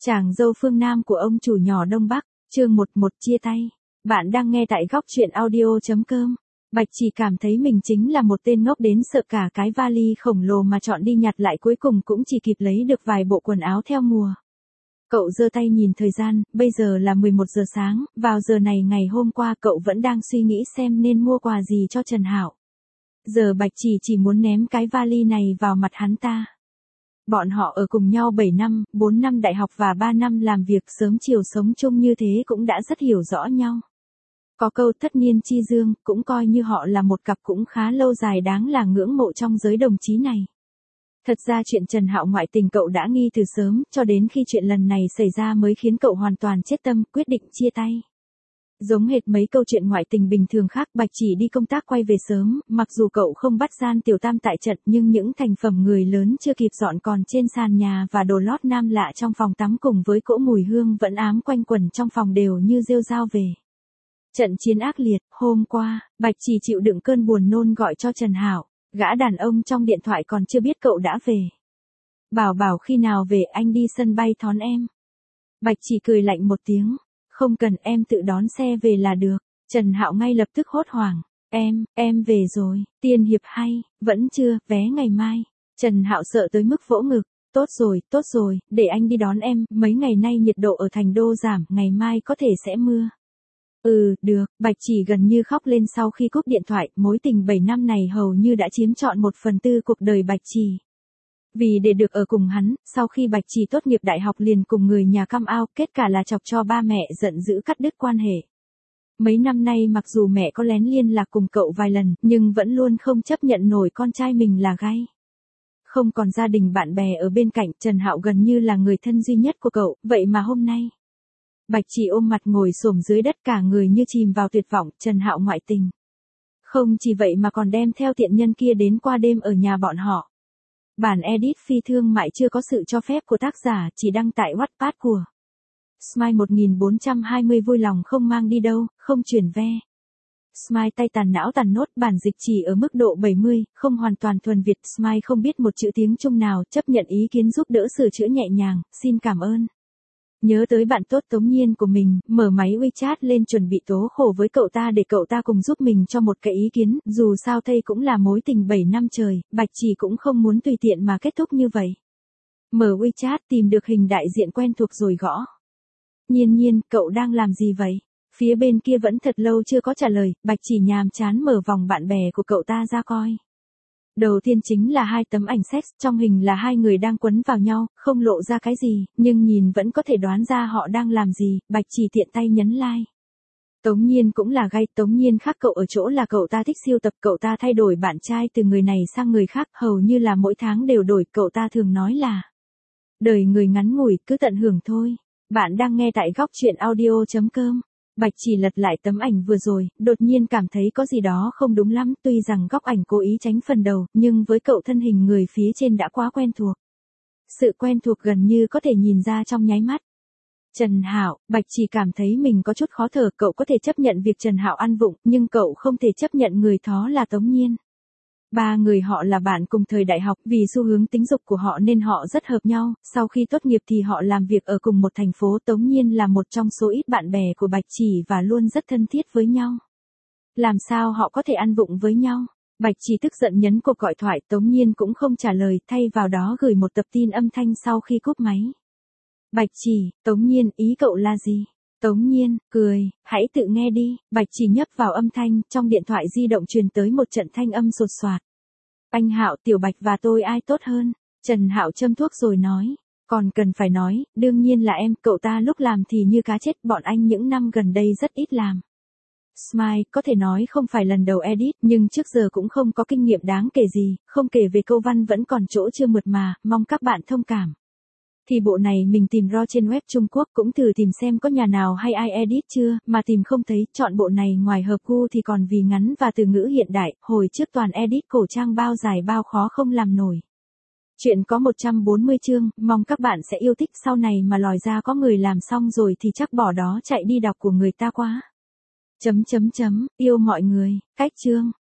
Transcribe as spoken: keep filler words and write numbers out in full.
Chàng dâu phương Nam của ông chủ nhỏ Đông Bắc, chương một một chia tay. Bạn đang nghe tại góc truyện audio chấm com. Bạch chỉ cảm thấy mình chính là một tên ngốc đến sợ cả cái vali khổng lồ mà chọn đi nhặt lại cuối cùng cũng chỉ kịp lấy được vài bộ quần áo theo mùa. Cậu giơ tay nhìn thời gian, bây giờ là mười một giờ sáng, vào giờ này ngày hôm qua cậu vẫn đang suy nghĩ xem nên mua quà gì cho Trần Hạo. Giờ Bạch chỉ chỉ muốn ném cái vali này vào mặt hắn ta. Bọn họ ở cùng nhau bảy năm, bốn năm đại học và ba năm làm việc sớm chiều sống chung như thế cũng đã rất hiểu rõ nhau. Có câu thất niên chi dương, cũng coi như họ là một cặp cũng khá lâu dài đáng là ngưỡng mộ trong giới đồng chí này. Thật ra chuyện Trần Hạo ngoại tình cậu đã nghi từ sớm, cho đến khi chuyện lần này xảy ra mới khiến cậu hoàn toàn chết tâm, quyết định chia tay. Giống hệt mấy câu chuyện ngoại tình bình thường khác, Bạch chỉ đi công tác quay về sớm, mặc dù cậu không bắt gian tiểu tam tại trận nhưng những thành phẩm người lớn chưa kịp dọn còn trên sàn nhà và đồ lót nam lạ trong phòng tắm cùng với cỗ mùi hương vẫn ám quanh quẩn trong phòng đều như rêu rao về. Trận chiến ác liệt, hôm qua, Bạch chỉ chịu đựng cơn buồn nôn gọi cho Trần Hạo, gã đàn ông trong điện thoại còn chưa biết cậu đã về. Bảo bảo khi nào về anh đi sân bay đón em. Bạch chỉ cười lạnh một tiếng. Không cần, em tự đón xe về là được. Trần Hạo ngay lập tức hốt hoảng. Em, em về rồi, tiên hiệp hay, vẫn chưa, vé ngày mai. Trần Hạo sợ tới mức vỗ ngực. Tốt rồi, tốt rồi, để anh đi đón em, mấy ngày nay nhiệt độ ở thành đô giảm, ngày mai có thể sẽ mưa. Ừ, được, Bạch chỉ gần như khóc lên sau khi cúp điện thoại, mối tình bảy năm này hầu như đã chiếm trọn một phần tư cuộc đời Bạch chỉ. Vì để được ở cùng hắn, sau khi Bạch chỉ tốt nghiệp đại học liền cùng người nhà cam ao, kết cả là chọc cho ba mẹ giận dữ cắt đứt quan hệ. Mấy năm nay mặc dù mẹ có lén liên lạc cùng cậu vài lần, nhưng vẫn luôn không chấp nhận nổi con trai mình là gay. Không còn gia đình bạn bè ở bên cạnh, Trần Hạo gần như là người thân duy nhất của cậu, vậy mà hôm nay. Bạch chỉ ôm mặt ngồi xổm dưới đất cả người như chìm vào tuyệt vọng, Trần Hạo ngoại tình. Không chỉ vậy mà còn đem theo tiện nhân kia đến qua đêm ở nhà bọn họ. Bản edit phi thương mại chưa có sự cho phép của tác giả, chỉ đăng tại Wattpad của Smile một nghìn bốn trăm hai mươi vui lòng không mang đi đâu, không chuyển ve. Smile tay tàn não tàn nốt, bản dịch chỉ ở mức độ bảy mươi, không hoàn toàn thuần Việt. Smile không biết một chữ tiếng Trung nào, chấp nhận ý kiến giúp đỡ sửa chữa nhẹ nhàng, xin cảm ơn. Nhớ tới bạn tốt Tống Nhiên của mình, mở máy WeChat lên chuẩn bị tố khổ với cậu ta để cậu ta cùng giúp mình cho một cái ý kiến, dù sao đây cũng là mối tình bảy năm trời, Bạch chỉ cũng không muốn tùy tiện mà kết thúc như vậy. Mở WeChat tìm được hình đại diện quen thuộc rồi gõ. Nhiên Nhiên, cậu đang làm gì vậy? Phía bên kia vẫn thật lâu chưa có trả lời, Bạch chỉ nhàm chán mở vòng bạn bè của cậu ta ra coi. Đầu tiên chính là hai tấm ảnh sex, trong hình là hai người đang quấn vào nhau, không lộ ra cái gì, nhưng nhìn vẫn có thể đoán ra họ đang làm gì, Bạch chỉ tiện tay nhấn like. Tống Nhiên cũng là gay, Tống Nhiên khác cậu ở chỗ là cậu ta thích siêu tập, cậu ta thay đổi bạn trai từ người này sang người khác, hầu như là mỗi tháng đều đổi, cậu ta thường nói là đời người ngắn ngủi, cứ tận hưởng thôi. Bạn đang nghe tại góc truyện audio chấm com. Bạch chỉ lật lại tấm ảnh vừa rồi, đột nhiên cảm thấy có gì đó không đúng lắm, tuy rằng góc ảnh cố ý tránh phần đầu, nhưng với cậu thân hình người phía trên đã quá quen thuộc. Sự quen thuộc gần như có thể nhìn ra trong nháy mắt. Trần Hạo, Bạch chỉ cảm thấy mình có chút khó thở, cậu có thể chấp nhận việc Trần Hạo ăn vụng, nhưng cậu không thể chấp nhận người đó là Tống Nhiên. Ba người họ là bạn cùng thời đại học, vì xu hướng tính dục của họ nên họ rất hợp nhau, sau khi tốt nghiệp thì họ làm việc ở cùng một thành phố. Tống Nhiên là một trong số ít bạn bè của Bạch chỉ và luôn rất thân thiết với nhau. Làm sao họ có thể ăn vụng với nhau? Bạch chỉ tức giận nhấn cuộc gọi thoại, Tống Nhiên cũng không trả lời, thay vào đó gửi một tập tin âm thanh sau khi cúp máy. Bạch chỉ, Tống Nhiên, ý cậu là gì? Tống Nhiên, cười, hãy tự nghe đi. Bạch chỉ nhấp vào âm thanh, trong điện thoại di động truyền tới một trận thanh âm sột soạt. Anh Hạo, Tiểu Bạch và tôi ai tốt hơn? Trần Hạo châm thuốc rồi nói. Còn cần phải nói, đương nhiên là em, cậu ta lúc làm thì như cá chết, bọn anh những năm gần đây rất ít làm. Smile, có thể nói không phải lần đầu edit, nhưng trước giờ cũng không có kinh nghiệm đáng kể gì, không kể về câu văn vẫn còn chỗ chưa mượt mà, mong các bạn thông cảm. Thì bộ này mình tìm ro trên web Trung Quốc, cũng thử tìm xem có nhà nào hay ai edit chưa, mà tìm không thấy, chọn bộ này ngoài hợp gu thì còn vì ngắn và từ ngữ hiện đại, hồi trước toàn edit cổ trang bao dài bao khó không làm nổi. Chuyện có một trăm bốn mươi chương, mong các bạn sẽ yêu thích, sau này mà lòi ra có người làm xong rồi thì chắc bỏ đó chạy đi đọc của người ta quá. Chấm chấm chấm, yêu mọi người, cách chương.